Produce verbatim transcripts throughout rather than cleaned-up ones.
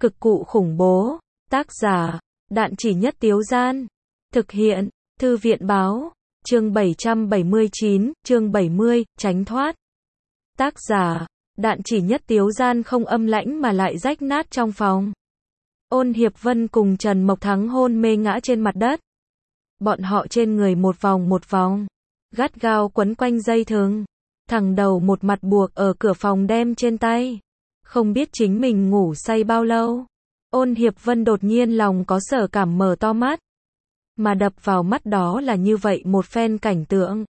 Cực cụ khủng bố. Tác giả, Đạn Chỉ Nhất Tiếu Gian. Thực hiện, Thư viện Báo. Chương bảy trăm bảy mươi chín, chương bảy mươi, tránh thoát. Tác giả, Đạn Chỉ Nhất Tiếu Gian không âm lãnh mà lại rách nát trong phòng. Ôn Hiệp Vân cùng Trần Mộc Thắng hôn mê ngã trên mặt đất. Bọn họ trên người một vòng một vòng, gắt gao quấn quanh dây thừng. Thằng đầu một mặt buộc ở cửa phòng đem trên tay. Không biết chính mình ngủ say bao lâu. Ôn Hiệp Vân đột nhiên lòng có sở cảm mở to mắt. Mà đập vào mắt đó là như vậy một phen cảnh tượng.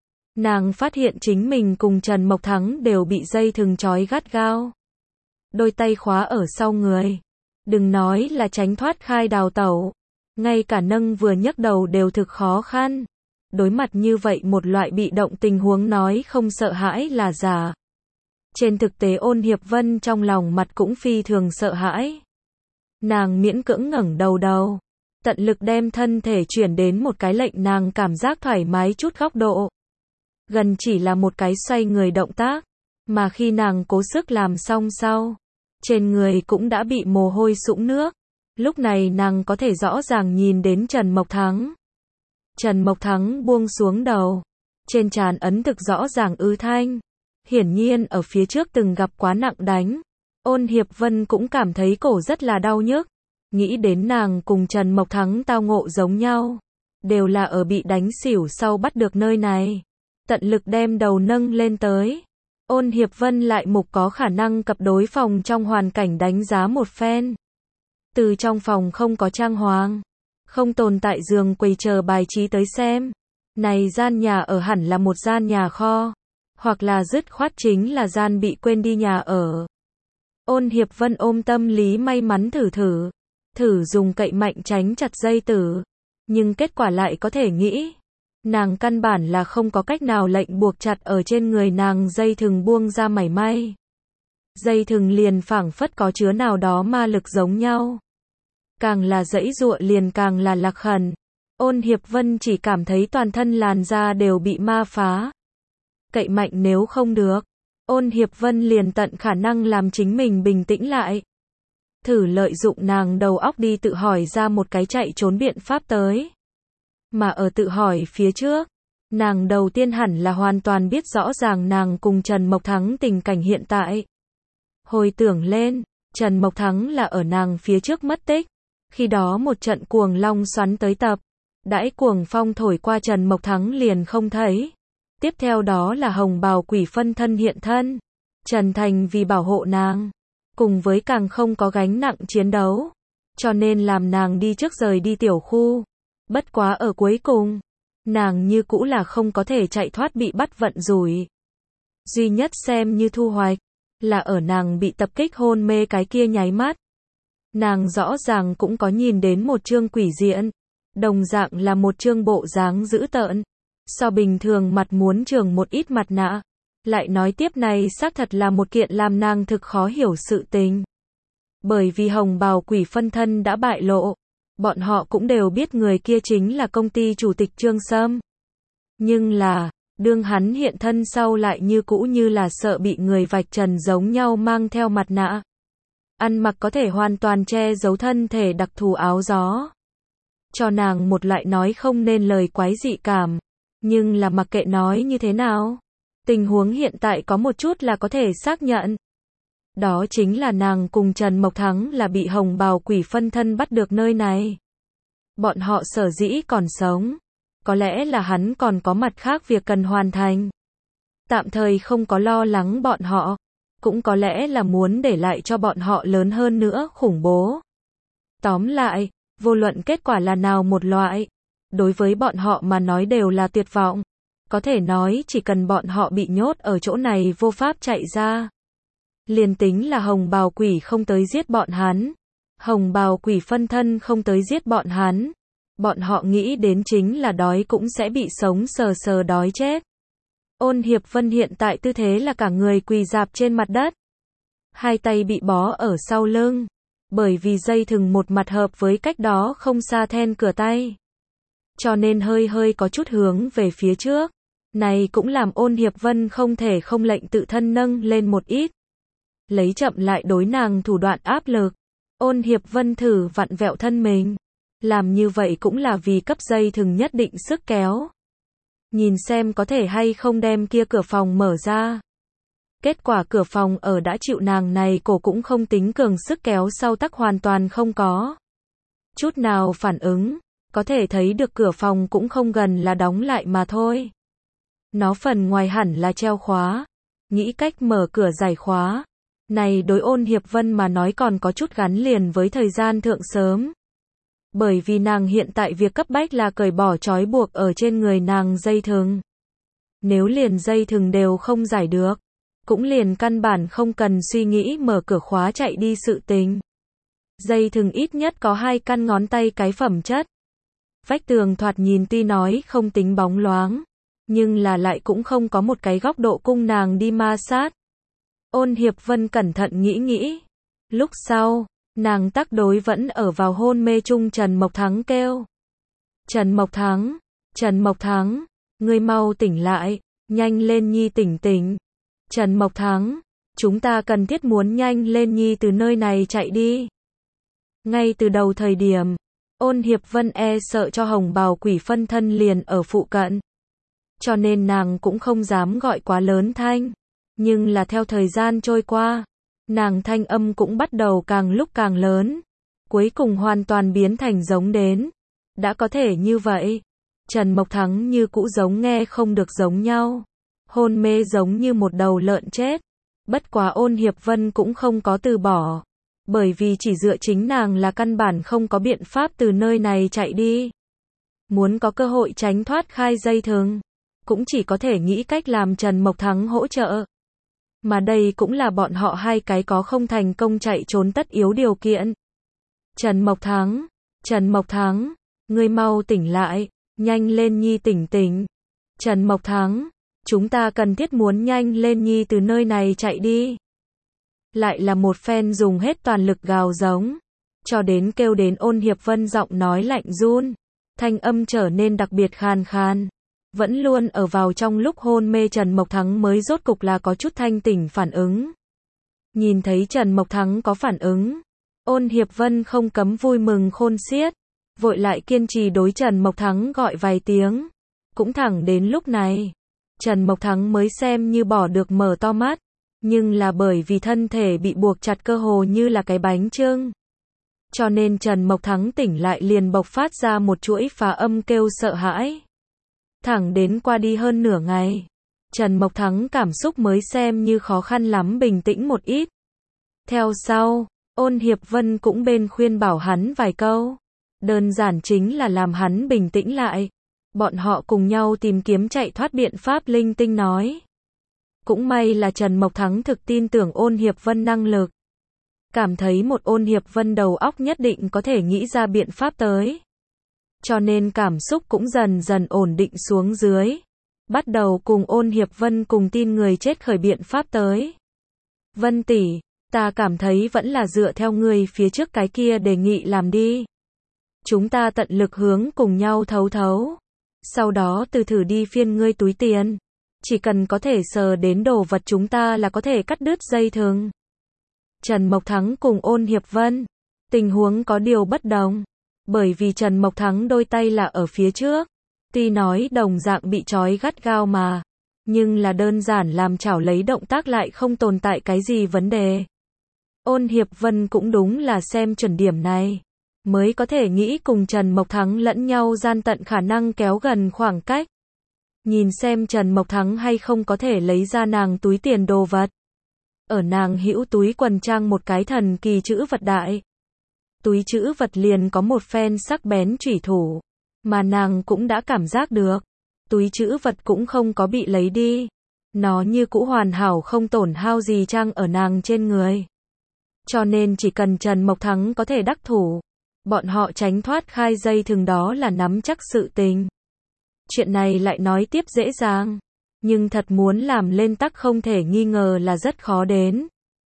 Nàng phát hiện chính mình cùng Trần Mộc Thắng đều bị dây thừng trói gắt gao. Đôi tay khóa ở sau người. Đừng nói là tránh thoát khai đào tẩu. Ngay cả nâng vừa nhấc đầu đều thực khó khăn. Đối mặt như vậy một loại bị động tình huống nói không sợ hãi là giả. Trên thực tế Ôn Hiệp Vân trong lòng mặt cũng phi thường sợ hãi. Nàng miễn cưỡng ngẩng đầu đầu. Tận lực đem thân thể chuyển đến một cái lệnh nàng cảm giác thoải mái chút góc độ. Gần chỉ là một cái xoay người động tác. Mà khi nàng cố sức làm xong sau. Trên người cũng đã bị mồ hôi sũng nước. Lúc này nàng có thể rõ ràng nhìn đến Trần Mộc Thắng. Trần Mộc Thắng buông xuống đầu. Trên trán ấn thực rõ ràng ứ thanh. Hiển nhiên ở phía trước từng gặp quá nặng đánh. Ôn Hiệp Vân cũng cảm thấy cổ rất là đau nhức. Nghĩ đến nàng cùng Trần Mộc Thắng tao ngộ giống nhau. Đều là ở bị đánh xỉu sau bắt được nơi này. Tận lực đem đầu nâng lên tới. Ôn Hiệp Vân lại mục có khả năng cập đối phòng trong hoàn cảnh đánh giá một phen. Từ trong phòng không có trang hoàng. Không tồn tại giường quầy chờ bài trí tới xem. Này gian nhà ở hẳn là một gian nhà kho. Hoặc là dứt khoát chính là gian bị quên đi nhà ở. Ôn Hiệp Vân ôm tâm lý may mắn thử thử. Thử dùng cậy mạnh tránh chặt dây tử. Nhưng kết quả lại có thể nghĩ. Nàng căn bản là không có cách nào lệnh buộc chặt ở trên người nàng dây thừng buông ra mảy may. Dây thừng liền phảng phất có chứa nào đó ma lực giống nhau. Càng là giãy giụa liền càng là lạc khẩn. Ôn Hiệp Vân chỉ cảm thấy toàn thân làn da đều bị ma phá. Cậy mạnh nếu không được. Ôn Hiệp Vân liền tận khả năng làm chính mình bình tĩnh lại. Thử lợi dụng nàng đầu óc đi tự hỏi ra một cái chạy trốn biện pháp tới. Mà ở tự hỏi phía trước, nàng đầu tiên hẳn là hoàn toàn biết rõ ràng nàng cùng Trần Mộc Thắng tình cảnh hiện tại. Hồi tưởng lên, Trần Mộc Thắng là ở nàng phía trước mất tích. Khi đó một trận cuồng long xoắn tới tập. Đãi cuồng phong thổi qua Trần Mộc Thắng liền không thấy. Tiếp theo đó là hồng bào quỷ phân thân hiện thân. Trần Thành vì bảo hộ nàng. Cùng với càng không có gánh nặng chiến đấu. Cho nên làm nàng đi trước rời đi tiểu khu. Bất quá ở cuối cùng. Nàng như cũ là không có thể chạy thoát bị bắt vận rủi. Duy nhất xem như thu hoạch. Là ở nàng bị tập kích hôn mê cái kia nháy mắt. Nàng rõ ràng cũng có nhìn đến một chương quỷ diện. Đồng dạng là một chương bộ dáng dữ tợn. So bình thường mặt muốn trường một ít mặt nạ. Lại nói tiếp này xác thật là một kiện làm nàng thực khó hiểu sự tình. Bởi vì hồng bào quỷ phân thân đã bại lộ. Bọn họ cũng đều biết người kia chính là công ty chủ tịch Trương Sâm. Nhưng là, đương hắn hiện thân sau lại như cũ như là sợ bị người vạch trần giống nhau mang theo mặt nạ. Ăn mặc có thể hoàn toàn che giấu thân thể đặc thù áo gió. Cho nàng một loại nói không nên lời quái dị cảm. Nhưng là mặc kệ nói như thế nào. Tình huống hiện tại có một chút là có thể xác nhận. Đó chính là nàng cùng Trần Mộc Thắng là bị hồng bào quỷ phân thân bắt được nơi này. Bọn họ sở dĩ còn sống. Có lẽ là hắn còn có mặt khác việc cần hoàn thành. Tạm thời không có lo lắng bọn họ. Cũng có lẽ là muốn để lại cho bọn họ lớn hơn nữa khủng bố. Tóm lại, vô luận kết quả là nào một loại. Đối với bọn họ mà nói đều là tuyệt vọng. Có thể nói chỉ cần bọn họ bị nhốt ở chỗ này vô pháp chạy ra. Liền tính là hồng bào quỷ không tới giết bọn hắn. Hồng bào quỷ phân thân không tới giết bọn hắn. Bọn họ nghĩ đến chính là đói cũng sẽ bị sống sờ sờ đói chết. Ôn Hiệp Vân hiện tại tư thế là cả người quỳ rạp trên mặt đất. Hai tay bị bó ở sau lưng. Bởi vì dây thừng một mặt hợp với cách đó không xa then cửa tay. Cho nên hơi hơi có chút hướng về phía trước. Này cũng làm Ôn Hiệp Vân không thể không lệnh tự thân nâng lên một ít. Lấy chậm lại đối nàng thủ đoạn áp lực. Ôn Hiệp Vân thử vặn vẹo thân mình. Làm như vậy cũng là vì cấp dây thừng nhất định sức kéo. Nhìn xem có thể hay không đem kia cửa phòng mở ra. Kết quả cửa phòng ở đã chịu nàng này cổ cũng không tính cường sức kéo sau tắc hoàn toàn không có chút nào phản ứng, có thể thấy được cửa phòng cũng không gần là đóng lại mà thôi. Nó phần ngoài hẳn là treo khóa, nghĩ cách mở cửa giải khóa. Này đối Ôn Hiệp Vân mà nói còn có chút gắn liền với thời gian thượng sớm. Bởi vì nàng hiện tại việc cấp bách là cởi bỏ trói buộc ở trên người nàng dây thừng. Nếu liền dây thừng đều không giải được, cũng liền căn bản không cần suy nghĩ mở cửa khóa chạy đi sự tình. Dây thừng ít nhất có hai căn ngón tay cái phẩm chất. Vách tường thoạt nhìn tuy nói không tính bóng loáng, nhưng là lại cũng không có một cái góc độ cung nàng đi ma sát. Ôn Hiệp Vân cẩn thận nghĩ nghĩ. Lúc sau, nàng tác đối vẫn ở vào hôn mê chung Trần Mộc Thắng kêu. Trần Mộc Thắng, Trần Mộc Thắng, ngươi mau tỉnh lại, nhanh lên nhi tỉnh tỉnh. Trần Mộc Thắng, chúng ta cần thiết muốn nhanh lên nhi từ nơi này chạy đi. Ngay từ đầu thời điểm, Ôn Hiệp Vân e sợ cho hồng bào quỷ phân thân liền ở phụ cận. Cho nên nàng cũng không dám gọi quá lớn thanh. Nhưng là theo thời gian trôi qua, nàng thanh âm cũng bắt đầu càng lúc càng lớn. Cuối cùng hoàn toàn biến thành giống đến. Đã có thể như vậy, Trần Mộc Thắng như cũ giống nghe không được giống nhau. Hôn mê giống như một đầu lợn chết. Bất quá Ôn Hiệp Vân cũng không có từ bỏ. Bởi vì chỉ dựa chính nàng là căn bản không có biện pháp từ nơi này chạy đi. Muốn có cơ hội tránh thoát khai dây thừng, cũng chỉ có thể nghĩ cách làm Trần Mộc Thắng hỗ trợ. Mà đây cũng là bọn họ hai cái có không thành công chạy trốn tất yếu điều kiện. Trần Mộc Thắng, Trần Mộc Thắng, ngươi mau tỉnh lại, nhanh lên nhi tỉnh tỉnh. Trần Mộc Thắng, chúng ta cần thiết muốn nhanh lên nhi từ nơi này chạy đi. Lại là một phen dùng hết toàn lực gào giống, cho đến kêu đến Ôn Hiệp Vân giọng nói lạnh run, thanh âm trở nên đặc biệt khàn khàn. Vẫn luôn ở vào trong lúc hôn mê Trần Mộc Thắng mới rốt cục là có chút thanh tỉnh phản ứng. Nhìn thấy Trần Mộc Thắng có phản ứng, Ôn Hiệp Vân không cấm vui mừng khôn xiết, vội lại kiên trì đối Trần Mộc Thắng gọi vài tiếng. Cũng thẳng đến lúc này, Trần Mộc Thắng mới xem như bỏ được mở to mắt, nhưng là bởi vì thân thể bị buộc chặt cơ hồ như là cái bánh chưng. Cho nên Trần Mộc Thắng tỉnh lại liền bộc phát ra một chuỗi phá âm kêu sợ hãi. Thẳng đến qua đi hơn nửa ngày, Trần Mộc Thắng cảm xúc mới xem như khó khăn lắm bình tĩnh một ít. Theo sau, Ôn Hiệp Vân cũng bên khuyên bảo hắn vài câu. Đơn giản chính là làm hắn bình tĩnh lại. Bọn họ cùng nhau tìm kiếm chạy thoát biện pháp linh tinh nói. Cũng may là Trần Mộc Thắng thực tin tưởng Ôn Hiệp Vân năng lực. Cảm thấy một Ôn Hiệp Vân đầu óc nhất định có thể nghĩ ra biện pháp tới. Cho nên cảm xúc cũng dần dần ổn định xuống dưới. Bắt đầu cùng Ôn Hiệp Vân cùng tin người chết khởi biện pháp tới. Vân tỷ, ta cảm thấy vẫn là dựa theo người phía trước cái kia đề nghị làm đi. Chúng ta tận lực hướng cùng nhau thấu thấu. Sau đó từ thử đi phiên ngươi túi tiền. Chỉ cần có thể sờ đến đồ vật chúng ta là có thể cắt đứt dây thừng. Trần Mộc Thắng cùng Ôn Hiệp Vân. Tình huống có điều bất đồng. Bởi vì Trần Mộc Thắng đôi tay là ở phía trước. Tuy nói đồng dạng bị trói gắt gao mà. Nhưng là đơn giản làm chảo lấy động tác lại không tồn tại cái gì vấn đề. Ôn Hiệp Vân cũng đúng là xem chuẩn điểm này. Mới có thể nghĩ cùng Trần Mộc Thắng lẫn nhau gian tận khả năng kéo gần khoảng cách. Nhìn xem Trần Mộc Thắng hay không có thể lấy ra nàng túi tiền đồ vật. Ở nàng hữu túi quần trang một cái thần kỳ chữ vật đại. Túi chữ vật liền có một phen sắc bén chủy thủ. Mà nàng cũng đã cảm giác được. Túi chữ vật cũng không có bị lấy đi. Nó như cũ hoàn hảo không tổn hao gì trang ở nàng trên người. Cho nên chỉ cần Trần Mộc Thắng có thể đắc thủ. Bọn họ tránh thoát khai dây thừng đó là nắm chắc sự tình. Chuyện này lại nói tiếp dễ dàng. Nhưng thật muốn làm lên tắc không thể nghi ngờ là rất khó đến.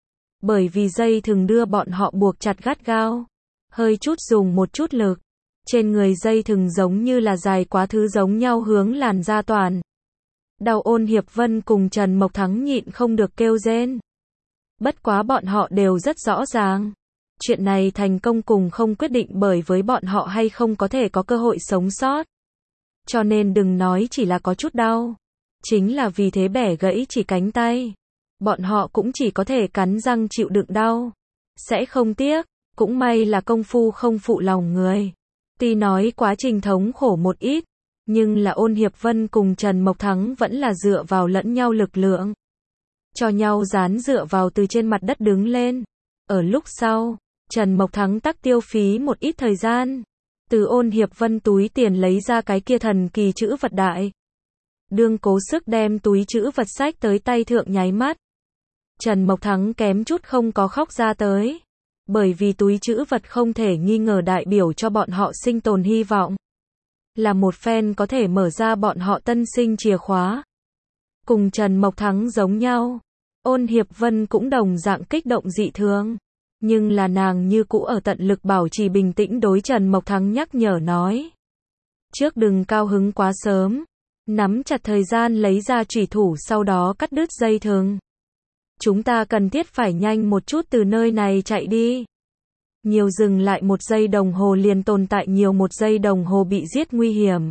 Bởi vì dây thừng đưa bọn họ buộc chặt gắt gao. Hơi chút dùng một chút lực. Trên người dây thừng giống như là dài quá thứ giống nhau hướng làn da toàn. Đau Ôn Hiệp Vân cùng Trần Mộc Thắng nhịn không được kêu rên. Bất quá bọn họ đều rất rõ ràng. Chuyện này thành công cùng không quyết định bởi với bọn họ hay không có thể có cơ hội sống sót. Cho nên đừng nói chỉ là có chút đau. Chính là vì thế bẻ gãy chỉ cánh tay. Bọn họ cũng chỉ có thể cắn răng chịu đựng đau. Sẽ không tiếc. Cũng may là công phu không phụ lòng người. Tuy nói quá trình thống khổ một ít, nhưng là Ôn Hiệp Vân cùng Trần Mộc Thắng vẫn là dựa vào lẫn nhau lực lượng. Cho nhau dán dựa vào từ trên mặt đất đứng lên. Ở lúc sau, Trần Mộc Thắng tắc tiêu phí một ít thời gian. Từ Ôn Hiệp Vân túi tiền lấy ra cái kia thần kỳ chữ vật đại. Đương cố sức đem túi chữ vật sách tới tay thượng nháy mắt. Trần Mộc Thắng kém chút không có khóc ra tới. Bởi vì túi chữ vật không thể nghi ngờ đại biểu cho bọn họ sinh tồn hy vọng. Là một phen có thể mở ra bọn họ tân sinh chìa khóa. Cùng Trần Mộc Thắng giống nhau. Ôn Hiệp Vân cũng đồng dạng kích động dị thường. Nhưng là nàng như cũ ở tận lực bảo trì bình tĩnh đối Trần Mộc Thắng nhắc nhở nói. Trước đừng cao hứng quá sớm. Nắm chặt thời gian lấy ra chủy thủ sau đó cắt đứt dây thừng. Chúng ta cần thiết phải nhanh một chút từ nơi này chạy đi. Nhiều dừng lại một giây đồng hồ liền tồn tại nhiều một giây đồng hồ bị giết nguy hiểm.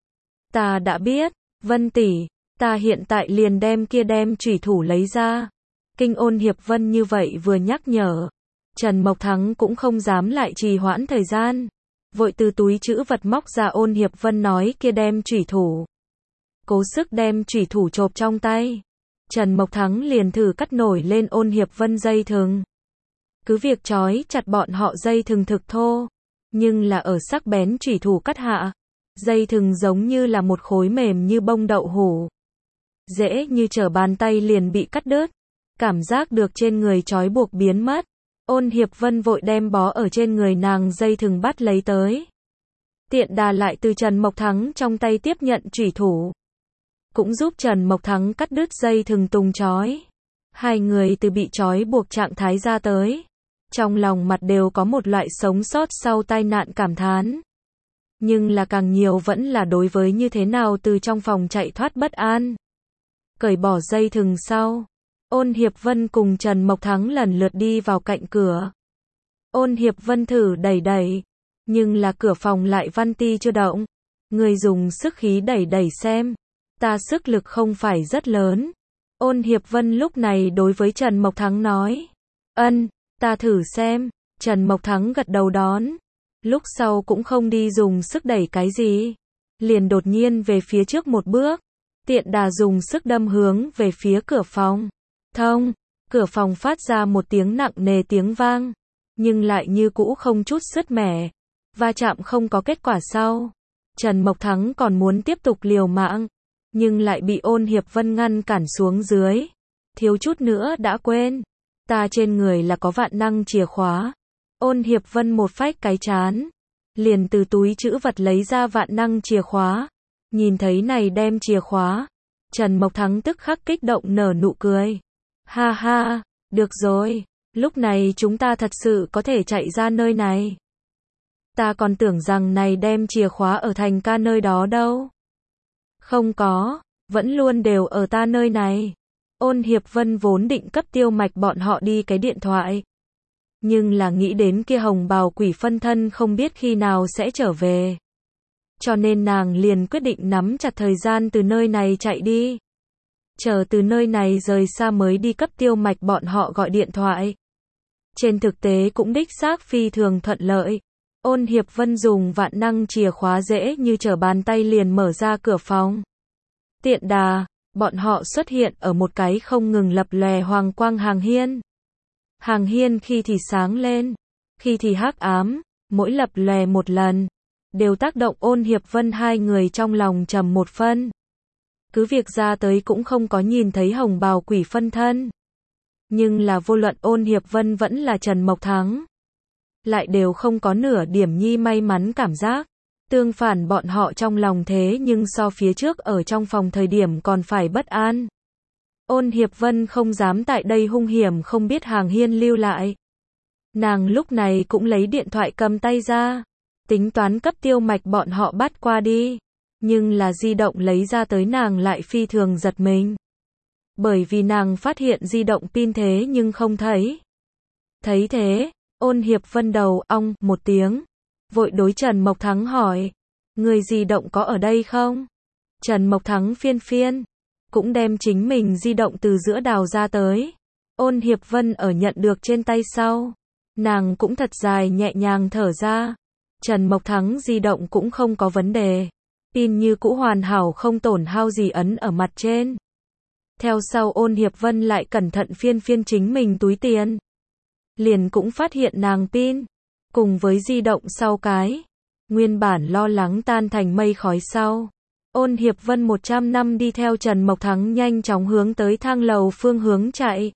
Ta đã biết, Vân tỷ, ta hiện tại liền đem kia đem chủy thủ lấy ra. Kinh Ôn Hiệp Vân như vậy vừa nhắc nhở. Trần Mộc Thắng cũng không dám lại trì hoãn thời gian. Vội từ túi chữ vật móc ra Ôn Hiệp Vân nói kia đem chủy thủ. Cố sức đem chủy thủ chộp trong tay. Trần Mộc Thắng liền thử cắt nổi lên Ôn Hiệp Vân dây thừng. Cứ việc trói chặt bọn họ dây thừng thực thô. Nhưng là ở sắc bén chủy thủ cắt hạ. Dây thừng giống như là một khối mềm như bông đậu hủ. Dễ như trở bàn tay liền bị cắt đứt. Cảm giác được trên người trói buộc biến mất. Ôn Hiệp Vân vội đem bó ở trên người nàng dây thừng bắt lấy tới. Tiện đà lại từ Trần Mộc Thắng trong tay tiếp nhận chủy thủ. Cũng giúp Trần Mộc Thắng cắt đứt dây thừng tùng trói. Hai người từ bị trói buộc trạng thái ra tới. Trong lòng mặt đều có một loại sống sót sau tai nạn cảm thán. Nhưng là càng nhiều vẫn là đối với như thế nào từ trong phòng chạy thoát bất an. Cởi bỏ dây thừng sau. Ôn Hiệp Vân cùng Trần Mộc Thắng lần lượt đi vào cạnh cửa. Ôn Hiệp Vân thử đẩy đẩy. Nhưng là cửa phòng lại văn ti chưa động. Người dùng sức khí đẩy đẩy xem. Ta sức lực không phải rất lớn. Ôn Hiệp Vân lúc này đối với Trần Mộc Thắng nói. Ân, ta thử xem. Trần Mộc Thắng gật đầu đón. Lúc sau cũng không đi dùng sức đẩy cái gì. Liền đột nhiên về phía trước một bước. Tiện đà dùng sức đâm hướng về phía cửa phòng. Thông, cửa phòng phát ra một tiếng nặng nề tiếng vang. Nhưng lại như cũ không chút sứt mẻ. Va chạm không có kết quả sau. Trần Mộc Thắng còn muốn tiếp tục liều mạng. Nhưng lại bị Ôn Hiệp Vân ngăn cản xuống dưới. Thiếu chút nữa đã quên. Ta trên người là có vạn năng chìa khóa. Ôn Hiệp Vân một phách cái chán. Liền từ túi chữ vật lấy ra vạn năng chìa khóa. Nhìn thấy này đem chìa khóa. Trần Mộc Thắng tức khắc kích động nở nụ cười. Ha ha, được rồi. Lúc này chúng ta thật sự có thể chạy ra nơi này. Ta còn tưởng rằng này đem chìa khóa ở Thành ca nơi đó đâu. Không có, vẫn luôn đều ở ta nơi này. Ôn Hiệp Vân vốn định cấp Tiêu Mạch bọn họ đi cái điện thoại. Nhưng là nghĩ đến kia hồng bào quỷ phân thân không biết khi nào sẽ trở về. Cho nên nàng liền quyết định nắm chặt thời gian từ nơi này chạy đi. Chờ từ nơi này rời xa mới đi cấp Tiêu Mạch bọn họ gọi điện thoại. Trên thực tế cũng đích xác phi thường thuận lợi. Ôn Hiệp Vân dùng vạn năng chìa khóa dễ như trở bàn tay liền mở ra cửa phòng. Tiện đà, bọn họ xuất hiện ở một cái không ngừng lập lòe hoàng quang hàng hiên. Hàng hiên khi thì sáng lên, khi thì hắc ám, mỗi lập lòe một lần, đều tác động Ôn Hiệp Vân hai người trong lòng trầm một phân. Cứ việc ra tới cũng không có nhìn thấy hồng bào quỷ phân thân. Nhưng là vô luận Ôn Hiệp Vân vẫn là Trần Mộc Thắng. Lại đều không có nửa điểm nhi may mắn cảm giác. Tương phản bọn họ trong lòng thế nhưng so phía trước ở trong phòng thời điểm còn phải bất an. Ôn Hiệp Vân không dám tại đây hung hiểm không biết hàng hiên lưu lại. Nàng lúc này cũng lấy điện thoại cầm tay ra. Tính toán cấp Tiêu Mạch bọn họ bắt qua đi. Nhưng là di động lấy ra tới nàng lại phi thường giật mình. Bởi vì nàng phát hiện di động pin thế nhưng không thấy. Thấy thế, Ôn Hiệp Vân đầu ong một tiếng, vội đối Trần Mộc Thắng hỏi, người di động có ở đây không? Trần Mộc Thắng phiên phiên, cũng đem chính mình di động từ giữa đào ra tới. Ôn Hiệp Vân ở nhận được trên tay sau, nàng cũng thật dài nhẹ nhàng thở ra. Trần Mộc Thắng di động cũng không có vấn đề, pin như cũ hoàn hảo không tổn hao gì ấn ở mặt trên. Theo sau Ôn Hiệp Vân lại cẩn thận phiên phiên chính mình túi tiền, liền cũng phát hiện nàng pin, cùng với di động sau cái, nguyên bản lo lắng tan thành mây khói sau. Ôn Hiệp Vân một trăm năm đi theo Trần Mộc Thắng nhanh chóng hướng tới thang lầu phương hướng chạy.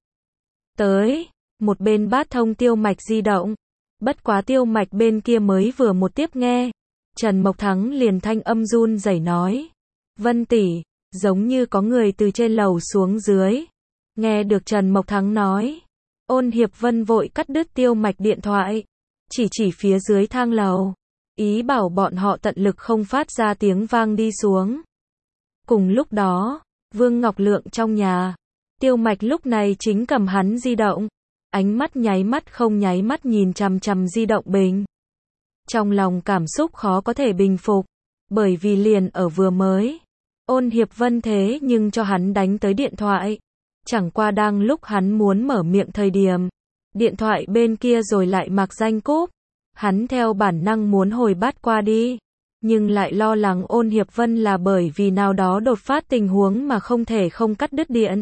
Tới, một bên bát thông Tiêu Mạch di động, bất quá Tiêu Mạch bên kia mới vừa một tiếp nghe, Trần Mộc Thắng liền thanh âm run rẩy nói, Vân tỷ, giống như có người từ trên lầu xuống dưới. Nghe được Trần Mộc Thắng nói, Ôn Hiệp Vân vội cắt đứt Tiêu Mạch điện thoại, chỉ chỉ phía dưới thang lầu, ý bảo bọn họ tận lực không phát ra tiếng vang đi xuống. Cùng lúc đó, Vương Ngọc Lượng trong nhà, Tiêu Mạch lúc này chính cầm hắn di động, ánh mắt nháy mắt không nháy mắt nhìn chằm chằm di động bình. Trong lòng cảm xúc khó có thể bình phục, bởi vì liền ở vừa mới, Ôn Hiệp Vân thế nhưng cho hắn đánh tới điện thoại. Chẳng qua đang lúc hắn muốn mở miệng thời điểm, điện thoại bên kia rồi lại mặc danh cúp. Hắn theo bản năng muốn hồi bắt qua đi, nhưng lại lo lắng Ôn Hiệp Vân là bởi vì nào đó đột phát tình huống mà không thể không cắt đứt điện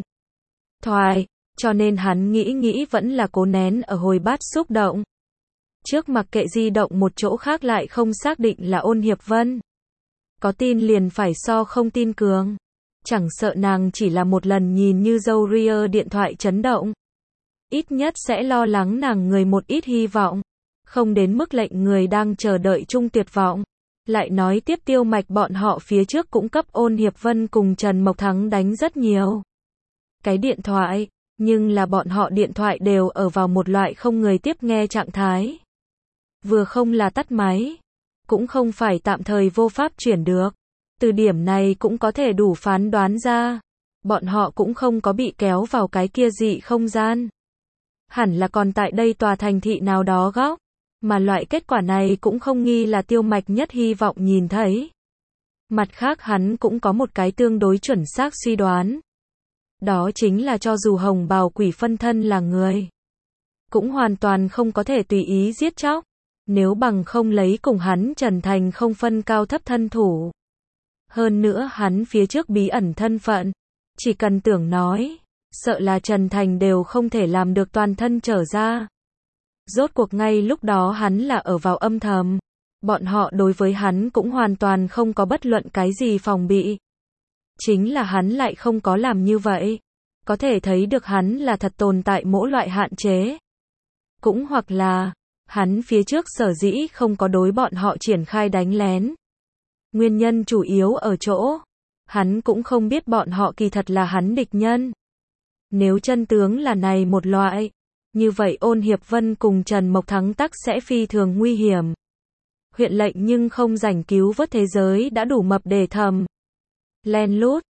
thoại, cho nên hắn nghĩ nghĩ vẫn là cố nén ở hồi bắt xúc động. Trước mặc kệ di động một chỗ khác lại không xác định là Ôn Hiệp Vân. Có tin liền phải so không tin cường. Chẳng sợ nàng chỉ là một lần nhìn như dâu ria điện thoại chấn động. Ít nhất sẽ lo lắng nàng người một ít hy vọng. Không đến mức lệnh người đang chờ đợi chung tuyệt vọng. Lại nói tiếp Tiêu Mạch bọn họ phía trước cũng cấp Ôn Hiệp Vân cùng Trần Mộc Thắng đánh rất nhiều cái điện thoại, nhưng là bọn họ điện thoại đều ở vào một loại không người tiếp nghe trạng thái. Vừa không là tắt máy, cũng không phải tạm thời vô pháp chuyển được. Từ điểm này cũng có thể đủ phán đoán ra, bọn họ cũng không có bị kéo vào cái kia dị không gian. Hẳn là còn tại đây tòa thành thị nào đó góc, mà loại kết quả này cũng không nghi là Tiêu Mạch nhất hy vọng nhìn thấy. Mặt khác hắn cũng có một cái tương đối chuẩn xác suy đoán. Đó chính là cho dù hồng bào quỷ phân thân là người, cũng hoàn toàn không có thể tùy ý giết chóc, nếu bằng không lấy cùng hắn Trần Thành không phân cao thấp thân thủ. Hơn nữa hắn phía trước bí ẩn thân phận, chỉ cần tưởng nói, sợ là Trần Thành đều không thể làm được toàn thân trở ra. Rốt cuộc ngay lúc đó hắn là ở vào âm thầm, bọn họ đối với hắn cũng hoàn toàn không có bất luận cái gì phòng bị. Chính là hắn lại không có làm như vậy, có thể thấy được hắn là thật tồn tại mỗi loại hạn chế. Cũng hoặc là, hắn phía trước sở dĩ không có đối bọn họ triển khai đánh lén. Nguyên nhân chủ yếu ở chỗ, hắn cũng không biết bọn họ kỳ thật là hắn địch nhân. Nếu chân tướng là này một loại, như vậy Ôn Hiệp Vân cùng Trần Mộc Thắng tắc sẽ phi thường nguy hiểm. Huyện lệnh nhưng không rảnh cứu vớt thế giới đã đủ mập để thầm. Len lút,